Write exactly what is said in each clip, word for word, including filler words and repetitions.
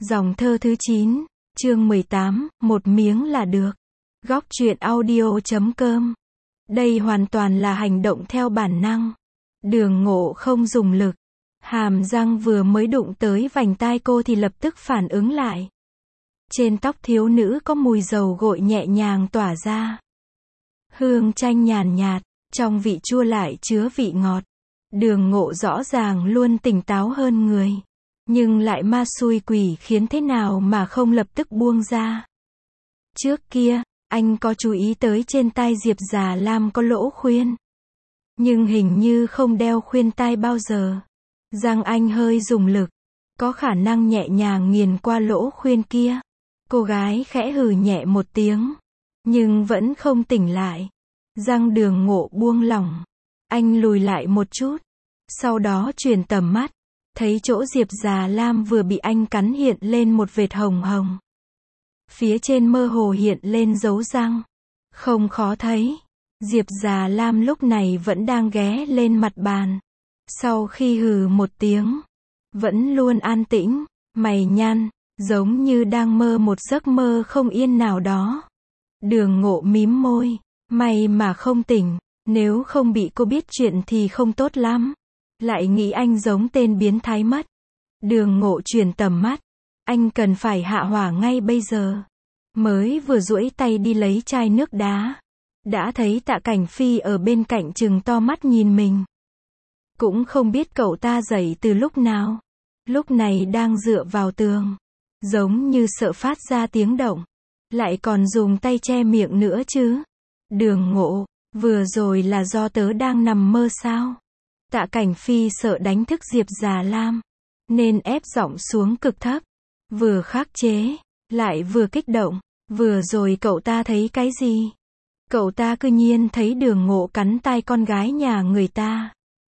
Dòng thơ thứ chín, chương mười tám, một miếng là được. Góc truyện audio chấm com. Đây hoàn toàn là hành động theo bản năng. Đường Ngộ không dùng lực. Hàm răng vừa mới đụng tới vành tai cô thì lập tức phản ứng lại. Trên tóc thiếu nữ có mùi dầu gội nhẹ nhàng tỏa ra. Hương chanh nhàn nhạt, trong vị chua lại chứa vị ngọt. Đường Ngộ rõ ràng luôn tỉnh táo hơn người. Nhưng lại ma xui quỷ khiến thế nào mà không lập tức buông ra. Trước kia, anh có chú ý tới trên tai Diệp Già Lam có lỗ khuyên. Nhưng hình như không đeo khuyên tai bao giờ. Răng anh hơi dùng lực. Có khả năng nhẹ nhàng nghiền qua lỗ khuyên kia. Cô gái khẽ hừ nhẹ một tiếng. Nhưng vẫn không tỉnh lại. Răng Đường Ngộ buông lỏng. Anh lùi lại một chút. Sau đó chuyển tầm mắt. Thấy chỗ Diệp Già Lam vừa bị anh cắn hiện lên một vệt hồng hồng. Phía trên mơ hồ hiện lên dấu răng. Không khó thấy. Diệp Già Lam lúc này vẫn đang ghé lên mặt bàn. Sau khi hừ một tiếng. Vẫn luôn an tĩnh, mày nhăn, giống như đang mơ một giấc mơ không yên nào đó. Đường Ngộ mím môi. May mà không tỉnh. Nếu không bị cô biết chuyện thì không tốt lắm. Lại nghĩ anh giống tên biến thái mất. Đường Ngộ chuyển tầm mắt. Anh cần phải hạ hỏa ngay bây giờ. Mới vừa duỗi tay đi lấy chai nước đá. Đã thấy Tạ Cảnh Phi ở bên cạnh trừng to mắt nhìn mình. Cũng không biết cậu ta dậy từ lúc nào. Lúc này đang dựa vào tường. Giống như sợ phát ra tiếng động. Lại còn dùng tay che miệng nữa chứ. Đường Ngộ, vừa rồi là do tớ đang nằm mơ sao? Tạ Cảnh Phi sợ đánh thức Diệp Già Lam. Nên ép giọng xuống cực thấp. Vừa khắc chế. Lại vừa kích động. Vừa rồi cậu ta thấy cái gì? Cậu ta cư nhiên thấy Đường Ngộ cắn tai con gái nhà người ta.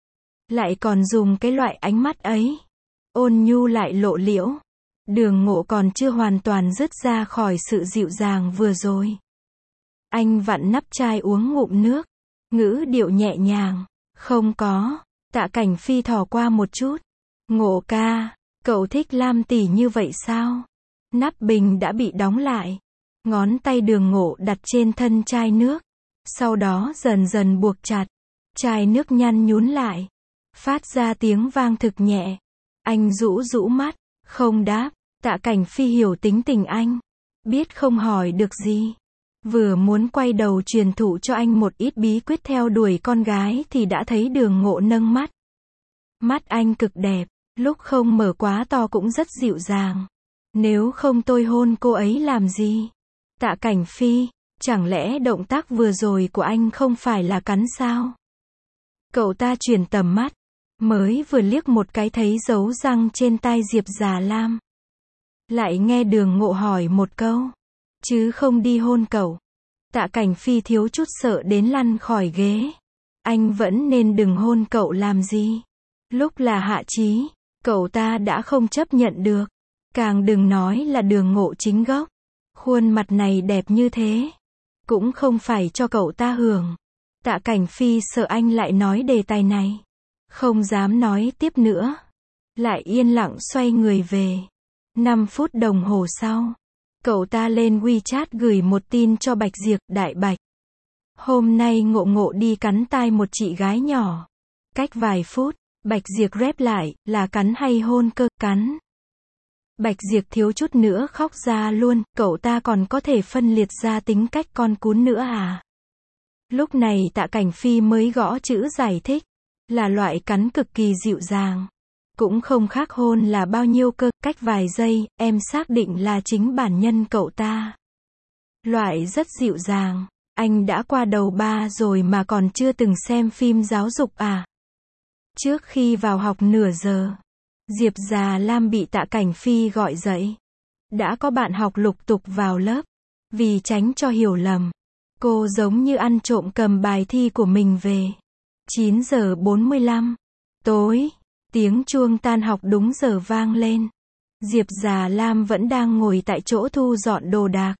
Lại còn dùng cái loại ánh mắt ấy. Ôn nhu lại lộ liễu. Đường Ngộ còn chưa hoàn toàn dứt ra khỏi sự dịu dàng vừa rồi. Anh vặn nắp chai uống ngụm nước. Ngữ điệu nhẹ nhàng. Không có. Tạ Cảnh Phi thò qua một chút. Ngộ ca, cậu thích Lam tỷ như vậy sao? Nắp bình đã bị đóng lại. Ngón tay Đường Ngộ đặt trên thân chai nước. Sau đó dần dần buộc chặt. Chai nước nhăn nhún lại. Phát ra tiếng vang thực nhẹ. Anh rũ rũ mắt. Không đáp. Tạ Cảnh Phi hiểu tính tình anh. Biết không hỏi được gì. Vừa muốn quay đầu truyền thụ cho anh một ít bí quyết theo đuổi con gái thì đã thấy Đường Ngộ nâng mắt. Mắt anh cực đẹp. Lúc không mở quá to cũng rất dịu dàng. Nếu không tôi hôn cô ấy làm gì? Tạ Cảnh Phi, chẳng lẽ động tác vừa rồi của anh không phải là cắn sao? Cậu ta chuyển tầm mắt. Mới vừa liếc một cái thấy dấu răng trên tai Diệp Già Lam. Lại nghe Đường Ngộ hỏi một câu. Chứ không đi hôn cậu. Tạ Cảnh Phi thiếu chút sợ đến lăn khỏi ghế. Anh vẫn nên đừng hôn cậu làm gì. Lúc là hạ chí, cậu ta đã không chấp nhận được. Càng đừng nói là Đường Ngộ chính gốc. Khuôn mặt này đẹp như thế. Cũng không phải cho cậu ta hưởng. Tạ Cảnh Phi sợ anh lại nói đề tài này. Không dám nói tiếp nữa. Lại yên lặng xoay người về. năm phút đồng hồ sau. Cậu ta lên WeChat gửi một tin cho Bạch Diệp, Đại Bạch. Hôm nay Ngộ Ngộ đi cắn tai một chị gái nhỏ. Cách vài phút, Bạch Diệp rep lại, là cắn hay hôn cơ, cắn. Bạch Diệp thiếu chút nữa khóc ra luôn, cậu ta còn có thể phân liệt ra tính cách con cún nữa à? Lúc này Tạ Cảnh Phi mới gõ chữ giải thích. Là loại cắn cực kỳ dịu dàng. Cũng không khác hôn là bao nhiêu cơ, cách vài giây, em xác định là chính bản nhân cậu ta. Loại rất dịu dàng. Anh đã qua đầu ba rồi mà còn chưa từng xem phim giáo dục à? Trước khi vào học nửa giờ, Diệp Già Lam bị Tạ Cảnh Phi gọi dậy. Đã có bạn học lục tục vào lớp. Vì tránh cho hiểu lầm, cô giống như ăn trộm cầm bài thi của mình về. chín giờ bốn mươi lăm. Tối. Tiếng chuông tan học đúng giờ vang lên. Diệp Già Lam vẫn đang ngồi tại chỗ thu dọn đồ đạc.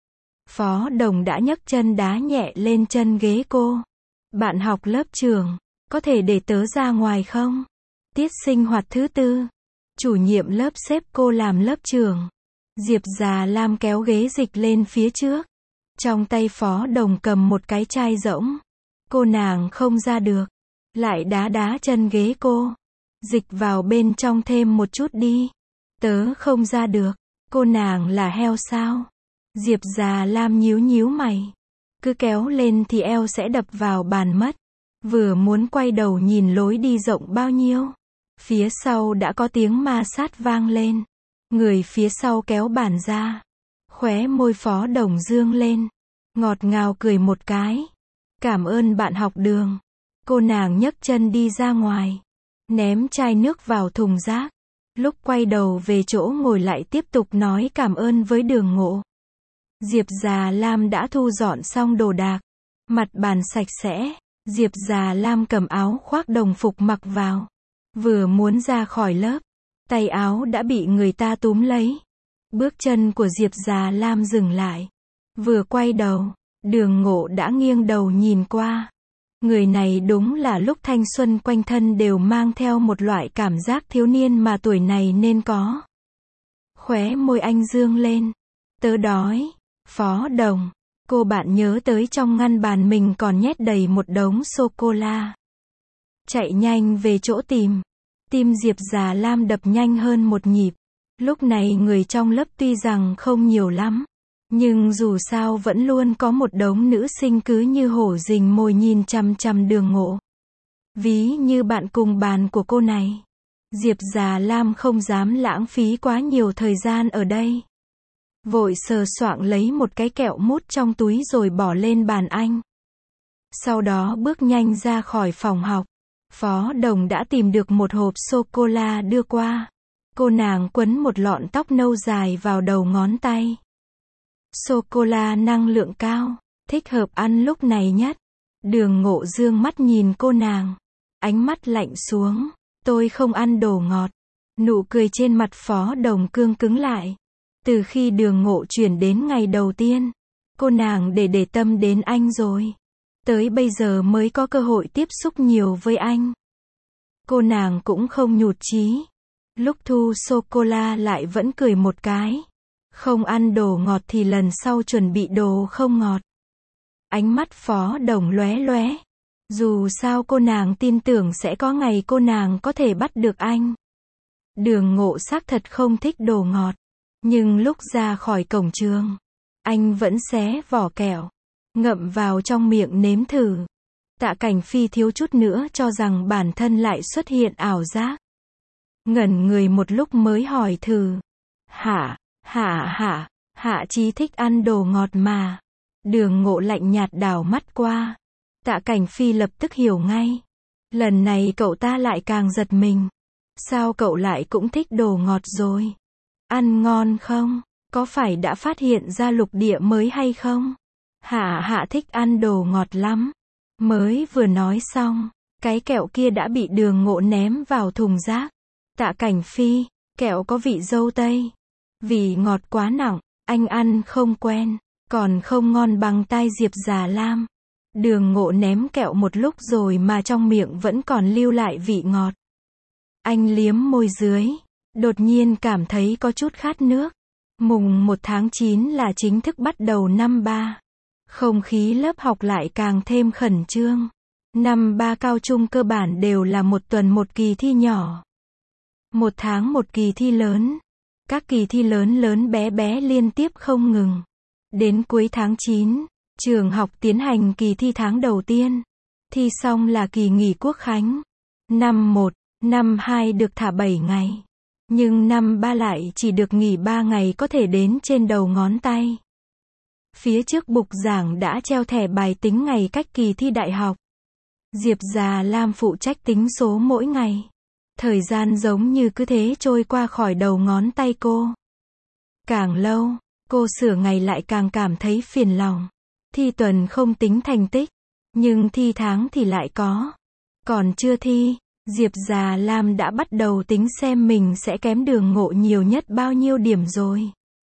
Phó Đồng đã nhấc chân đá nhẹ lên chân ghế cô. Bạn học lớp trường, có thể để tớ ra ngoài không? Tiết sinh hoạt thứ tư. Chủ nhiệm lớp xếp cô làm lớp trưởng. Diệp Già Lam kéo ghế dịch lên phía trước. Trong tay Phó Đồng cầm một cái chai rỗng. Cô nàng không ra được. Lại đá đá chân ghế cô. Dịch vào bên trong thêm một chút đi. Tớ không ra được. Cô nàng là heo sao? Diệp Già Lam nhíu nhíu mày. Cứ kéo lên thì eo sẽ đập vào bàn mất. Vừa muốn quay đầu nhìn lối đi rộng bao nhiêu. Phía sau đã có tiếng ma sát vang lên. Người phía sau kéo bàn ra. Khóe môi Phó Đồng dương lên. Ngọt ngào cười một cái. Cảm ơn bạn học Đường. Cô nàng nhấc chân đi ra ngoài. Ném chai nước vào thùng rác. Lúc quay đầu về chỗ ngồi lại tiếp tục nói cảm ơn với Đường Ngộ. Diệp Già Lam đã thu dọn xong đồ đạc. Mặt bàn sạch sẽ. Diệp Già Lam cầm áo khoác đồng phục mặc vào. Vừa muốn ra khỏi lớp. Tay áo đã bị người ta túm lấy. Bước chân của Diệp Già Lam dừng lại. Vừa quay đầu, Đường Ngộ đã nghiêng đầu nhìn qua. Người này đúng là lúc thanh xuân quanh thân đều mang theo một loại cảm giác thiếu niên mà tuổi này nên có. Khóe môi anh dương lên. Tớ đói. Phó Đồng. Cô bạn nhớ tới trong ngăn bàn mình còn nhét đầy một đống sô-cô-la. Chạy nhanh về chỗ tìm. Tim Diệp Già Lam đập nhanh hơn một nhịp. Lúc này người trong lớp tuy rằng không nhiều lắm. Nhưng dù sao vẫn luôn có một đống nữ sinh cứ như hổ rình mồi nhìn chằm chằm Đường Ngộ. Ví như bạn cùng bàn của cô này. Diệp Già Lam không dám lãng phí quá nhiều thời gian ở đây. Vội sờ soạng lấy một cái kẹo mút trong túi rồi bỏ lên bàn anh. Sau đó bước nhanh ra khỏi phòng học. Phó Đồng đã tìm được một hộp sô-cô-la đưa qua. Cô nàng quấn một lọn tóc nâu dài vào đầu ngón tay. Sô-cô-la năng lượng cao, thích hợp ăn lúc này nhất. Đường Ngộ dương mắt nhìn cô nàng. Ánh mắt lạnh xuống. Tôi không ăn đồ ngọt. Nụ cười trên mặt Phó Đồng cương cứng lại. Từ khi Đường Ngộ chuyển đến ngày đầu tiên, cô nàng để để tâm đến anh rồi. Tới bây giờ mới có cơ hội tiếp xúc nhiều với anh. Cô nàng cũng không nhụt chí. Lúc thu sô-cô-la lại vẫn cười một cái. Không ăn đồ ngọt thì lần sau chuẩn bị đồ không ngọt. Ánh mắt Phó Đồng lóe lóe. Dù sao cô nàng tin tưởng sẽ có ngày cô nàng có thể bắt được anh. Đường Ngộ xác thật không thích đồ ngọt. Nhưng lúc ra khỏi cổng trường, anh vẫn xé vỏ kẹo. Ngậm vào trong miệng nếm thử. Tạ Cảnh Phi thiếu chút nữa cho rằng bản thân lại xuất hiện ảo giác. Ngẩn người một lúc mới hỏi thử. Hả, hả hả, Hạ Chí thích ăn đồ ngọt mà. Đường Ngộ lạnh nhạt đảo mắt qua. Tạ Cảnh Phi lập tức hiểu ngay. Lần này cậu ta lại càng giật mình. Sao cậu lại cũng thích đồ ngọt rồi? Ăn ngon không? Có phải đã phát hiện ra lục địa mới hay không? Hạ Hạ thích ăn đồ ngọt lắm. Mới vừa nói xong, cái kẹo kia đã bị Đường Ngộ ném vào thùng rác. Tạ Cảnh Phi, kẹo có vị dâu tây. Vị ngọt quá nặng, anh ăn không quen, còn không ngon bằng tai Diệp Già Lam. Đường Ngộ ném kẹo một lúc rồi mà trong miệng vẫn còn lưu lại vị ngọt. Anh liếm môi dưới, đột nhiên cảm thấy có chút khát nước. Mùng một tháng chín là chính thức bắt đầu năm ba. Không khí lớp học lại càng thêm khẩn trương. Năm ba cao trung cơ bản đều là một tuần một kỳ thi nhỏ. Một tháng một kỳ thi lớn. Các kỳ thi lớn lớn bé bé liên tiếp không ngừng. Đến cuối tháng chín, trường học tiến hành kỳ thi tháng đầu tiên. Thi xong là kỳ nghỉ quốc khánh. Năm một, năm hai được thả bảy ngày. Nhưng năm ba lại chỉ được nghỉ ba ngày có thể đếm trên đầu ngón tay. Phía trước bục giảng đã treo thẻ bài tính ngày cách kỳ thi đại học. Diệp Già Lam phụ trách tính số mỗi ngày. Thời gian giống như cứ thế trôi qua khỏi đầu ngón tay cô. Càng lâu, cô sửa ngày lại càng cảm thấy phiền lòng. Thi tuần không tính thành tích, nhưng thi tháng thì lại có. Còn chưa thi, Diệp Già Lam đã bắt đầu tính xem mình sẽ kém Đường Ngộ nhiều nhất bao nhiêu điểm rồi.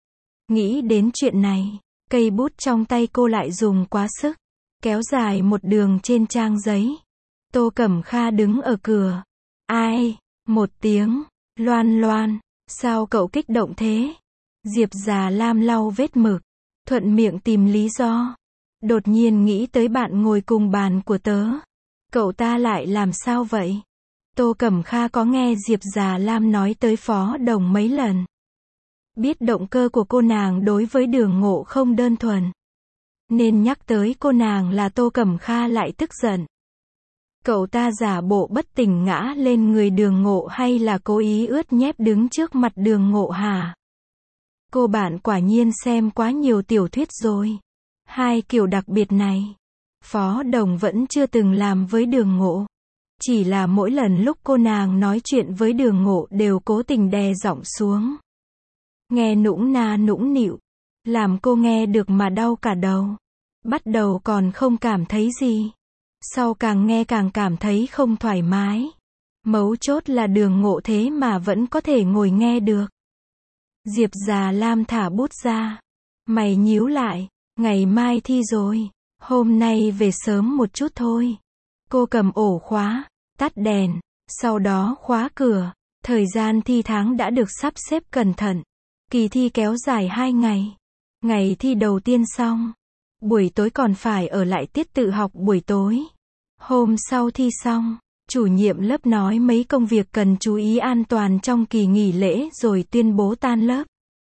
Nghĩ đến chuyện này, cây bút trong tay cô lại dùng quá sức, kéo dài một đường trên trang giấy. Tô Cẩm Kha đứng ở cửa. Ai? Một tiếng. Loan Loan, sao cậu kích động thế? Diệp Già Lam lau vết mực, thuận miệng tìm lý do. Đột nhiên nghĩ tới bạn ngồi cùng bàn của tớ. Cậu ta lại làm sao vậy? Tô Cẩm Kha có nghe Diệp Già Lam nói tới Phó Đồng mấy lần. Biết động cơ của cô nàng đối với Đường Ngộ không đơn thuần. Nên nhắc tới cô nàng là Tô Cẩm Kha lại tức giận. Cậu ta giả bộ bất tỉnh ngã lên người Đường Ngộ hay là cố ý ướt nhép đứng trước mặt Đường Ngộ hả? Cô bạn quả nhiên xem quá nhiều tiểu thuyết rồi. Hai kiểu đặc biệt này, Phó Đồng vẫn chưa từng làm với Đường Ngộ. Chỉ là mỗi lần lúc cô nàng nói chuyện với Đường Ngộ đều cố tình đè giọng xuống. Nghe nũng na nũng nịu, làm cô nghe được mà đau cả đầu. Bắt đầu còn không cảm thấy gì. Sau càng nghe càng cảm thấy không thoải mái. Mấu chốt là Đường Ngộ thế mà vẫn có thể ngồi nghe được. Diệp Già Lam thả bút ra. Mày nhíu lại, ngày mai thi rồi. Hôm nay về sớm một chút thôi. Cô cầm ổ khóa, tắt đèn, sau đó khóa cửa. Thời gian thi tháng đã được sắp xếp cẩn thận. Kỳ thi kéo dài hai ngày. Ngày thi đầu tiên xong. Buổi tối còn phải ở lại tiết tự học buổi tối. Hôm sau thi xong, chủ nhiệm lớp nói mấy công việc cần chú ý an toàn trong kỳ nghỉ lễ rồi tuyên bố tan lớp.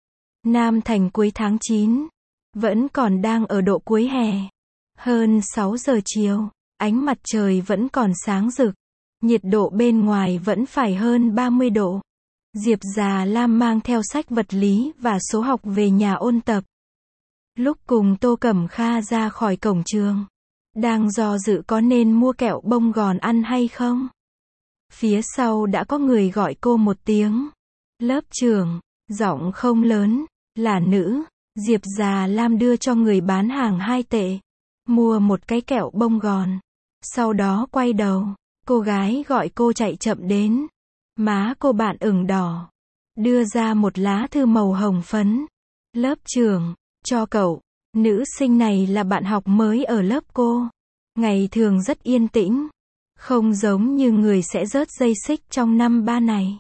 Nam Thành cuối tháng chín. Vẫn còn đang ở độ cuối hè. Hơn sáu giờ chiều, ánh mặt trời vẫn còn sáng rực. Nhiệt độ bên ngoài vẫn phải hơn ba mươi độ. Diệp Già Lam mang theo sách vật lý và số học về nhà ôn tập. Lúc cùng Tô Cẩm Kha ra khỏi cổng trường, đang do dự có nên mua kẹo bông gòn ăn hay không. Phía sau đã có người gọi cô một tiếng. Lớp trưởng, giọng không lớn, là nữ. Diệp Già Lam đưa cho người bán hàng hai tệ. Mua một cái kẹo bông gòn. Sau đó quay đầu, cô gái gọi cô chạy chậm đến. Má cô bạn ửng đỏ. Đưa ra một lá thư màu hồng phấn. Lớp trưởng, cho cậu. Nữ sinh này là bạn học mới ở lớp cô. Ngày thường rất yên tĩnh. Không giống như người sẽ rớt dây xích trong năm ba này.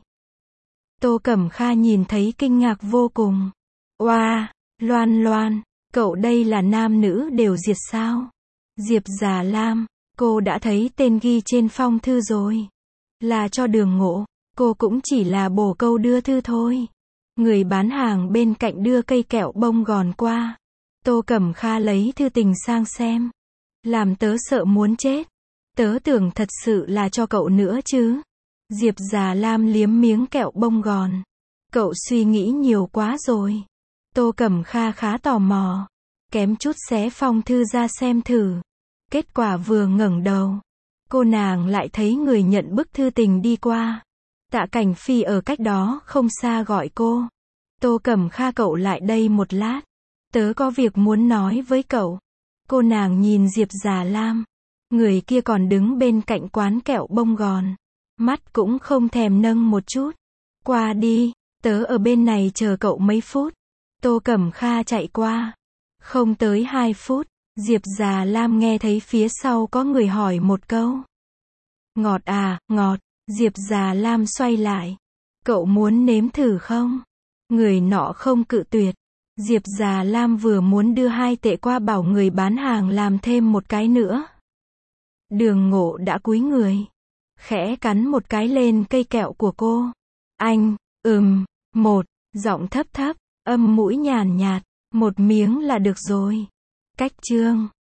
Tô Cẩm Kha nhìn thấy kinh ngạc vô cùng. Oa, Loan Loan, cậu đây là nam nữ đều diệt sao? Diệp Già Lam, cô đã thấy tên ghi trên phong thư rồi. Là cho Đường Ngộ, cô cũng chỉ là bổ câu đưa thư thôi. Người bán hàng bên cạnh đưa cây kẹo bông gòn qua. Tô Cẩm Kha lấy thư tình sang xem. Làm tớ sợ muốn chết. Tớ tưởng thật sự là cho cậu nữa chứ. Diệp Già Lam liếm miếng kẹo bông gòn. Cậu suy nghĩ nhiều quá rồi. Tô Cẩm Kha khá tò mò. Kém chút xé phong thư ra xem thử. Kết quả vừa ngẩng đầu, cô nàng lại thấy người nhận bức thư tình đi qua. Tạ Cảnh Phi ở cách đó không xa gọi cô. Tô Cẩm Kha, cậu lại đây một lát. Tớ có việc muốn nói với cậu. Cô nàng nhìn Diệp Già Lam. Người kia còn đứng bên cạnh quán kẹo bông gòn. Mắt cũng không thèm nâng một chút. Qua đi, tớ ở bên này chờ cậu mấy phút. Tô Cẩm Kha chạy qua. Không tới hai phút, Diệp Già Lam nghe thấy phía sau có người hỏi một câu. Ngọt à, ngọt. Diệp Già Lam xoay lại. Cậu muốn nếm thử không? Người nọ không cự tuyệt. Diệp Già Lam vừa muốn đưa hai tệ qua bảo người bán hàng làm thêm một cái nữa. Đường Ngộ đã cúi người. Khẽ cắn một cái lên cây kẹo của cô. Anh, ừm, một, giọng thấp thấp, âm mũi nhàn nhạt, một miếng là được rồi. Cách chương